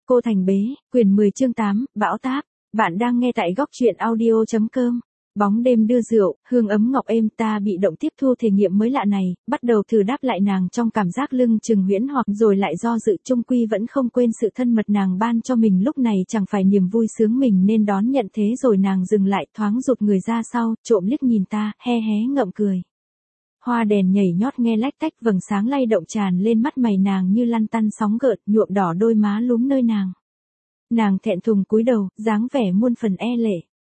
Cô Thành Bế, quyền 10 chương 8, Bão Táp. Bạn đang nghe tại góc truyện audio.com. Bóng đêm đưa rượu, hương ấm ngọc êm, ta bị động tiếp thu thể nghiệm mới lạ này, bắt đầu thử đáp lại nàng trong cảm giác lưng chừng huyễn hoặc rồi lại do dự chung quy vẫn không quên sự thân mật nàng ban cho mình lúc này chẳng phải niềm vui sướng mình nên đón nhận thế rồi nàng dừng lại thoáng rụt người ra sau, trộm liếc nhìn ta, he hé ngậm cười. Hoa đèn nhảy nhót nghe lách tách vầng sáng lay động tràn lên mắt mày nàng như lăn tăn sóng gợn nhuộm đỏ đôi má lúm nơi nàng. Nàng thẹn thùng cúi đầu, dáng vẻ muôn phần e lệ.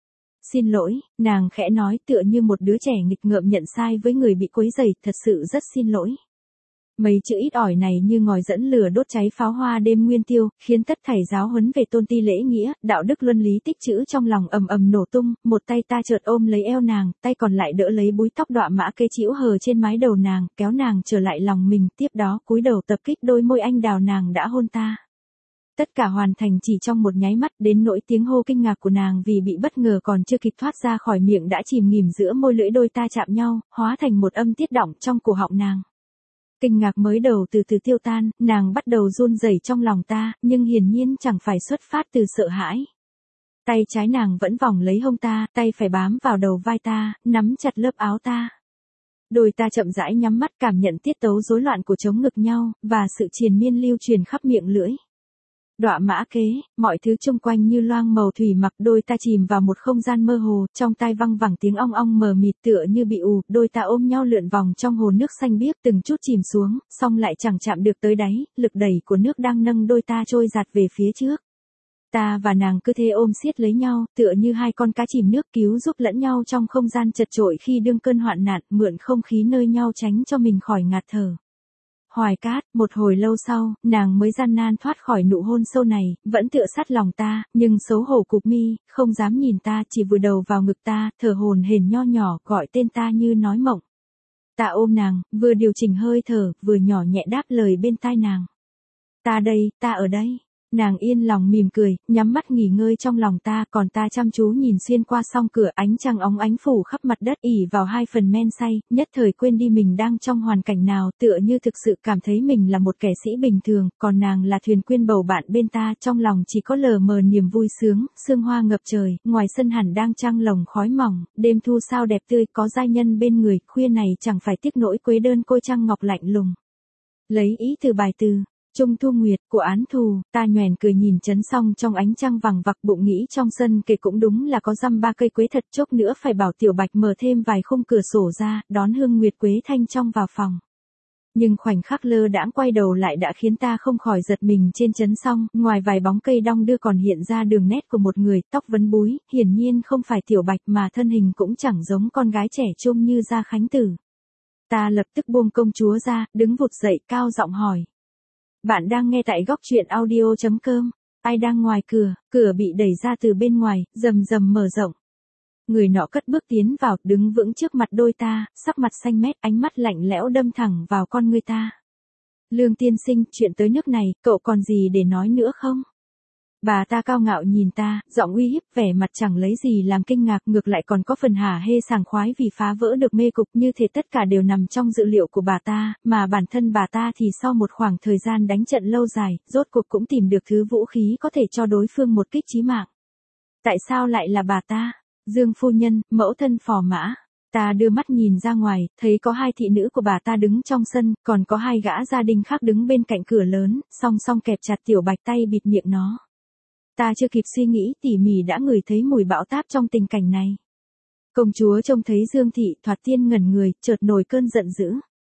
Xin lỗi, nàng khẽ nói tựa như một đứa trẻ nghịch ngợm nhận sai với người bị quấy rầy, thật sự rất xin lỗi. Mấy chữ ít ỏi này như ngòi dẫn lửa đốt cháy pháo hoa đêm nguyên tiêu, khiến tất thảy giáo huấn về tôn ti lễ nghĩa, đạo đức luân lý tích trữ trong lòng ầm ầm nổ tung, một tay ta chợt ôm lấy eo nàng, tay còn lại đỡ lấy búi tóc đọa mã kê chĩu hờ trên mái đầu nàng, kéo nàng trở lại lòng mình, tiếp đó cúi đầu tập kích đôi môi anh đào nàng đã hôn ta. Tất cả hoàn thành chỉ trong một nháy mắt, đến nỗi tiếng hô kinh ngạc của nàng vì bị bất ngờ còn chưa kịp thoát ra khỏi miệng đã chìm nghỉm giữa môi lưỡi đôi ta chạm nhau, hóa thành một âm tiết đọng trong cổ họng nàng. Kinh ngạc mới đầu từ từ tiêu tan, nàng bắt đầu run rẩy trong lòng ta, nhưng hiển nhiên chẳng phải xuất phát từ sợ hãi. Tay trái nàng vẫn vòng lấy hông ta, tay phải bám vào đầu vai ta, nắm chặt lớp áo ta. Đôi ta chậm rãi nhắm mắt cảm nhận tiết tấu rối loạn của chống ngực nhau, và sự triền miên lưu truyền khắp miệng lưỡi. Đọa mã kế, mọi thứ xung quanh như loang màu thủy mặc, đôi ta chìm vào một không gian mơ hồ, trong tai văng vẳng tiếng ong ong mờ mịt tựa như bị ù, đôi ta ôm nhau lượn vòng trong hồ nước xanh biếc từng chút chìm xuống, song lại chẳng chạm được tới đáy, lực đẩy của nước đang nâng đôi ta trôi dạt về phía trước. Ta và nàng cứ thế ôm siết lấy nhau, tựa như hai con cá chìm nước cứu giúp lẫn nhau trong không gian chật chội khi đương cơn hoạn nạn, mượn không khí nơi nhau tránh cho mình khỏi ngạt thở. Hoài Cát, một hồi lâu sau, nàng mới gian nan thoát khỏi nụ hôn sâu này, vẫn tựa sát lòng ta, nhưng xấu hổ cụp mi, không dám nhìn ta, chỉ vùi đầu vào ngực ta, thở hổn hển nho nhỏ, gọi tên ta như nói mộng. Ta ôm nàng, vừa điều chỉnh hơi thở, vừa nhỏ nhẹ đáp lời bên tai nàng. Ta đây, ta ở đây. Nàng yên lòng mỉm cười, nhắm mắt nghỉ ngơi trong lòng ta, còn ta chăm chú nhìn xuyên qua song cửa, ánh trăng óng ánh phủ khắp mặt đất, ỉ vào hai phần men say, nhất thời quên đi mình đang trong hoàn cảnh nào, tựa như thực sự cảm thấy mình là một kẻ sĩ bình thường, còn nàng là thuyền quyên bầu bạn bên ta, trong lòng chỉ có lờ mờ niềm vui sướng, sương hoa ngập trời, ngoài sân hẳn đang trăng lồng khói mỏng, đêm thu sao đẹp tươi, có giai nhân bên người, khuya này chẳng phải tiếc nỗi quế đơn côi trăng ngọc lạnh lùng. Lấy ý từ bài từ Trung Thu Nguyệt của Án Thù, ta nhoẻn cười nhìn Trấn Song trong ánh trăng vằng vặc, bụng nghĩ trong sân kệ cũng đúng là có dăm ba cây quế thật, chốc nữa phải bảo Tiểu Bạch mở thêm vài khung cửa sổ ra, đón hương nguyệt quế thanh trong vào phòng. Nhưng khoảnh khắc lơ đãng quay đầu lại đã khiến ta không khỏi giật mình. Trên Trấn Song, ngoài vài bóng cây đong đưa còn hiện ra đường nét của một người, tóc vấn búi, hiển nhiên không phải Tiểu Bạch mà thân hình cũng chẳng giống con gái trẻ trung như Gia Khánh Tử. Ta lập tức buông công chúa ra, đứng vụt dậy cao giọng hỏi. Bạn đang nghe tại góc truyện audio.com. Ai đang ngoài cửa, cửa bị đẩy ra từ bên ngoài, rầm rầm mở rộng. Người nọ cất bước tiến vào, đứng vững trước mặt đôi ta, sắc mặt xanh mét, ánh mắt lạnh lẽo đâm thẳng vào con ngươi ta. Lương tiên sinh, chuyện tới nước này, cậu còn gì để nói nữa không? Bà ta cao ngạo nhìn ta, giọng uy hiếp, vẻ mặt chẳng lấy gì làm kinh ngạc, ngược lại còn có phần hả hê sảng khoái vì phá vỡ được mê cục, như thể tất cả đều nằm trong dự liệu của bà ta, mà bản thân bà ta thì sau một khoảng thời gian đánh trận lâu dài, rốt cuộc cũng tìm được thứ vũ khí có thể cho đối phương một kích chí mạng. Tại sao lại là bà ta? Dương phu nhân, mẫu thân Phò Mã. Ta đưa mắt nhìn ra ngoài, thấy có hai thị nữ của bà ta đứng trong sân, còn có hai gã gia đình khác đứng bên cạnh cửa lớn, song song kẹp chặt Tiểu Bạch tay bịt miệng nó. Ta chưa kịp suy nghĩ tỉ mỉ đã ngửi thấy mùi bão táp trong tình cảnh này. Công chúa trông thấy Dương thị, thoạt tiên ngẩn người, chợt nổi cơn giận dữ.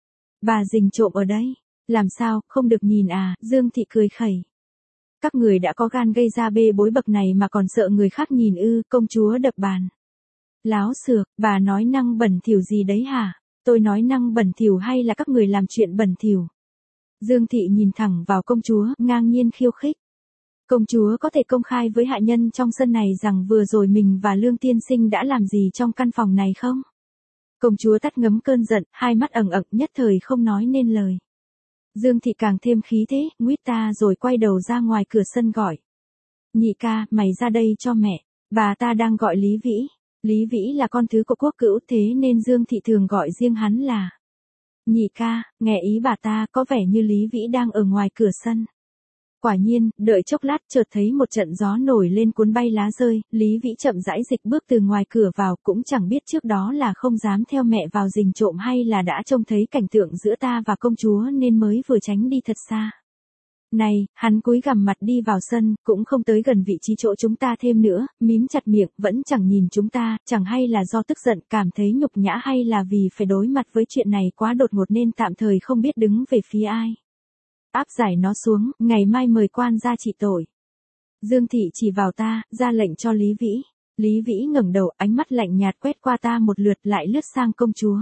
Bà rình trộm ở đây. Làm sao, không được nhìn à? Dương thị cười khẩy. Các người đã có gan gây ra bê bối bậc này mà còn sợ người khác nhìn ư? Công chúa đập bàn. Láo xược, bà nói năng bẩn thỉu gì đấy hả? Tôi nói năng bẩn thỉu hay là các người làm chuyện bẩn thỉu? Dương thị nhìn thẳng vào công chúa, ngang nhiên khiêu khích. Công chúa có thể công khai với hạ nhân trong sân này rằng vừa rồi mình và Lương tiên sinh đã làm gì trong căn phòng này không? Công chúa tắt ngấm cơn giận, hai mắt ẩn ẩn nhất thời không nói nên lời. Dương thị càng thêm khí thế, nguýt ta rồi quay đầu ra ngoài cửa sân gọi. Nhị ca, mày ra đây cho mẹ. Bà ta đang gọi Lý Vĩ. Lý Vĩ là con thứ của Quốc Cữu, thế nên Dương thị thường gọi riêng hắn là Nhị ca. Nghe ý bà ta có vẻ như Lý Vĩ đang ở ngoài cửa sân. Quả nhiên, đợi chốc lát chợt thấy một trận gió nổi lên cuốn bay lá rơi, Lý Vĩ chậm rãi dịch bước từ ngoài cửa vào, cũng chẳng biết trước đó là không dám theo mẹ vào rình trộm hay là đã trông thấy cảnh tượng giữa ta và công chúa nên mới vừa tránh đi thật xa. Này, hắn cúi gằm mặt đi vào sân, cũng không tới gần vị trí chỗ chúng ta thêm nữa, mím chặt miệng, vẫn chẳng nhìn chúng ta, chẳng hay là do tức giận, cảm thấy nhục nhã hay là vì phải đối mặt với chuyện này quá đột ngột nên tạm thời không biết đứng về phía ai. Áp giải nó xuống, ngày mai mời quan ra trị tội. Dương Thị chỉ vào ta, ra lệnh cho Lý Vĩ. Lý Vĩ ngẩng đầu, ánh mắt lạnh nhạt quét qua ta một lượt lại lướt sang công chúa.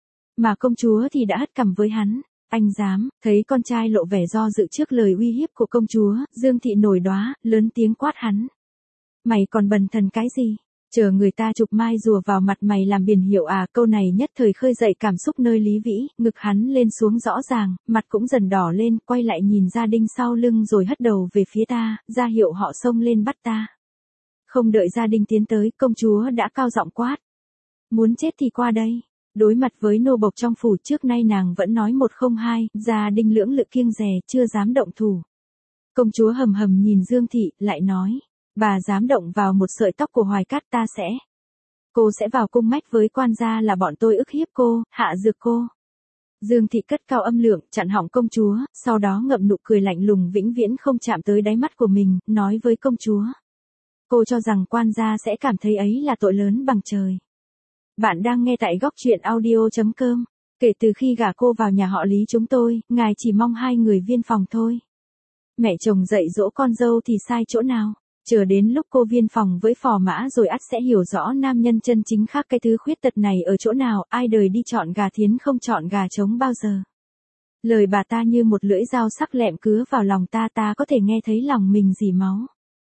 Mà công chúa thì đã hất cằm với hắn. Anh dám, thấy con trai lộ vẻ do dự trước lời uy hiếp của công chúa, Dương Thị nổi đoá, lớn tiếng quát hắn. Mày còn bần thần cái gì? Chờ người ta chụp mai rùa vào mặt mày làm biển hiệu à? Câu này nhất thời khơi dậy cảm xúc nơi Lý Vĩ, ngực hắn lên xuống rõ ràng, mặt cũng dần đỏ lên, quay lại nhìn gia đình sau lưng rồi hất đầu về phía ta, ra hiệu họ xông lên bắt ta. Không đợi gia đình tiến tới, công chúa đã cao giọng quát. Muốn chết thì qua đây. Đối mặt với nô bộc trong phủ trước nay nàng vẫn nói một không hai, gia đình lưỡng lự kiêng dè, chưa dám động thủ. Công chúa hầm hầm nhìn Dương Thị, lại nói. Bà dám động vào một sợi tóc của Hoài Cát ta sẽ. Cô sẽ vào cung mách với quan gia là bọn tôi ức hiếp cô, hạ dược cô. Dương Thị cất cao âm lượng, chặn họng công chúa, sau đó ngậm nụ cười lạnh lùng vĩnh viễn không chạm tới đáy mắt của mình, nói với công chúa. Cô cho rằng quan gia sẽ cảm thấy ấy là tội lớn bằng trời. Bạn đang nghe tại góc truyện audio.com. Kể từ khi gả cô vào nhà họ Lý chúng tôi, ngài chỉ mong 2 người viên phòng thôi. Mẹ chồng dạy dỗ con dâu thì sai chỗ nào? Chờ đến lúc cô viên phòng với phò mã rồi ắt sẽ hiểu rõ nam nhân chân chính khác cái thứ khuyết tật này ở chỗ nào, ai đời đi chọn gà thiến không chọn gà trống bao giờ. Lời bà ta như một lưỡi dao sắc lẹm cứa vào lòng ta có thể nghe thấy lòng mình rỉ máu.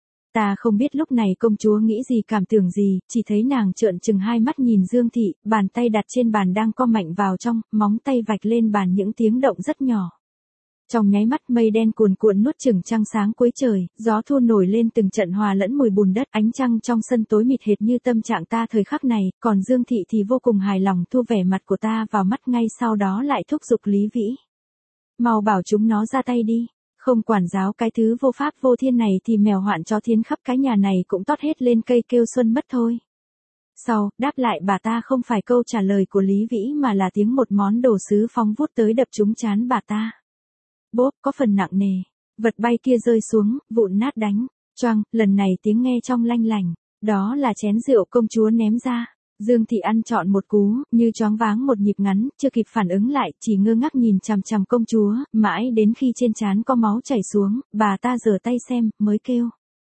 Ta không biết lúc này công chúa nghĩ gì cảm tưởng gì, chỉ thấy nàng trợn trừng hai mắt nhìn Dương Thị, bàn tay đặt trên bàn đang co mạnh vào trong, móng tay vạch lên bàn những tiếng động rất nhỏ. Trong nháy mắt mây đen cuồn cuộn nuốt chửng trăng sáng cuối trời, gió thu nổi lên từng trận hòa lẫn mùi bùn đất, ánh trăng trong sân tối mịt hệt như tâm trạng ta thời khắc này, còn Dương Thị thì vô cùng hài lòng thu vẻ mặt của ta vào mắt ngay sau đó lại thúc giục Lý Vĩ. Mau bảo chúng nó ra tay đi, không quản giáo cái thứ vô pháp vô thiên này thì mèo hoạn chó thiến khắp cái nhà này cũng tót hết lên cây kêu xuân mất thôi. Sau, đáp lại bà ta không phải câu trả lời của Lý Vĩ mà là tiếng một món đồ sứ phóng vút tới đập trúng trán bà ta. Bốp, có phần nặng nề. Vật bay kia rơi xuống, vụn nát đánh. Choang, lần này tiếng nghe trong lanh lành. Đó là chén rượu công chúa ném ra. Dương Thị ăn trọn một cú, như choáng váng một nhịp ngắn, chưa kịp phản ứng lại, chỉ ngơ ngác nhìn chằm chằm công chúa, mãi đến khi trên trán có máu chảy xuống, bà ta giở tay xem, mới kêu.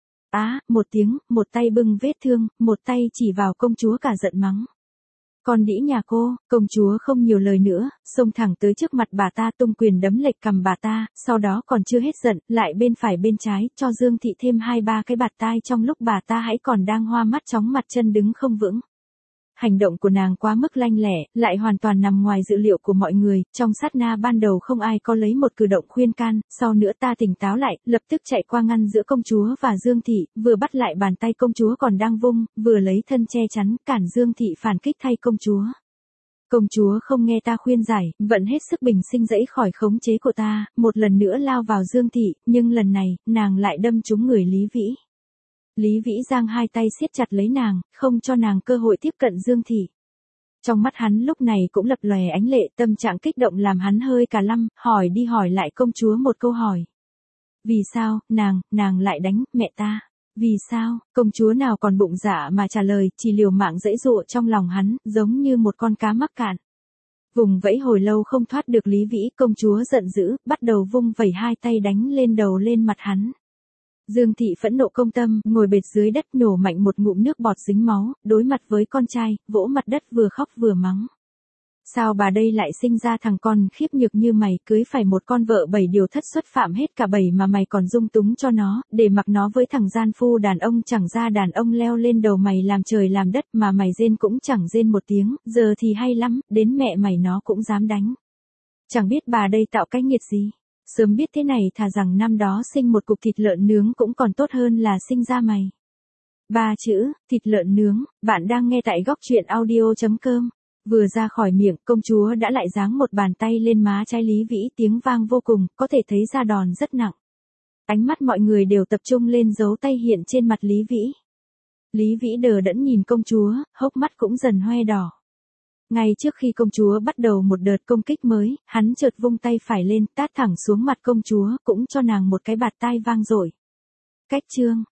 Một tiếng, một tay bưng vết thương, một tay chỉ vào công chúa cả giận mắng. Con đĩ nhà cô, công chúa không nhiều lời nữa, xông thẳng tới trước mặt bà ta tung quyền đấm lệch cằm bà ta, sau đó còn chưa hết giận, lại bên phải bên trái, cho Dương Thị thêm 2-3 cái bạt tai trong lúc bà ta hãy còn đang hoa mắt chóng mặt chân đứng không vững. Hành động của nàng quá mức lanh lẹ, lại hoàn toàn nằm ngoài dự liệu của mọi người, trong sát na ban đầu không ai có lấy một cử động khuyên can, sau nữa ta tỉnh táo lại, lập tức chạy qua ngăn giữa công chúa và Dương Thị, vừa bắt lại bàn tay công chúa còn đang vung, vừa lấy thân che chắn, cản Dương Thị phản kích thay công chúa. Công chúa không nghe ta khuyên giải, vận hết sức bình sinh dẫy khỏi khống chế của ta, một lần nữa lao vào Dương Thị, nhưng lần này, nàng lại đâm trúng người Lý Vĩ. Lý Vĩ giang hai tay siết chặt lấy nàng, không cho nàng cơ hội tiếp cận Dương Thị. Trong mắt hắn lúc này cũng lập lòe ánh lệ, tâm trạng kích động làm hắn hơi cả lăm, hỏi đi hỏi lại công chúa một câu hỏi. Vì sao, nàng lại đánh mẹ ta? Vì sao, công chúa nào còn bụng dạ mà trả lời, chỉ liều mạng giãy giụa trong lòng hắn, giống như một con cá mắc cạn. Vùng vẫy hồi lâu không thoát được Lý Vĩ, công chúa giận dữ, bắt đầu vung vẩy hai tay đánh lên đầu lên mặt hắn. Dương Thị phẫn nộ công tâm, ngồi bệt dưới đất nhổ mạnh một ngụm nước bọt dính máu, đối mặt với con trai, vỗ mặt đất vừa khóc vừa mắng. Sao bà đây lại sinh ra thằng con khiếp nhược như mày, cưới phải một con vợ 7 điều thất xuất phạm hết cả 7 mà mày còn dung túng cho nó, để mặc nó với thằng gian phu đàn ông chẳng ra đàn ông leo lên đầu mày làm trời làm đất mà mày rên cũng chẳng rên một tiếng, giờ thì hay lắm, đến mẹ mày nó cũng dám đánh. Chẳng biết bà đây tạo cái nghiệt gì. Sớm biết thế này thà rằng năm đó sinh một cục thịt lợn nướng cũng còn tốt hơn là sinh ra mày. 3 chữ, thịt lợn nướng, bạn đang nghe tại góc truyện audio.com. Vừa ra khỏi miệng, công chúa đã lại giáng một bàn tay lên má trái Lý Vĩ, tiếng vang vô cùng, có thể thấy ra đòn rất nặng. Ánh mắt mọi người đều tập trung lên dấu tay hiện trên mặt Lý Vĩ. Lý Vĩ đờ đẫn nhìn công chúa, hốc mắt cũng dần hoe đỏ. Ngay trước khi công chúa bắt đầu một đợt công kích mới, hắn chợt vung tay phải lên, tát thẳng xuống mặt công chúa, cũng cho nàng một cái bạt tai vang dội. Cách chương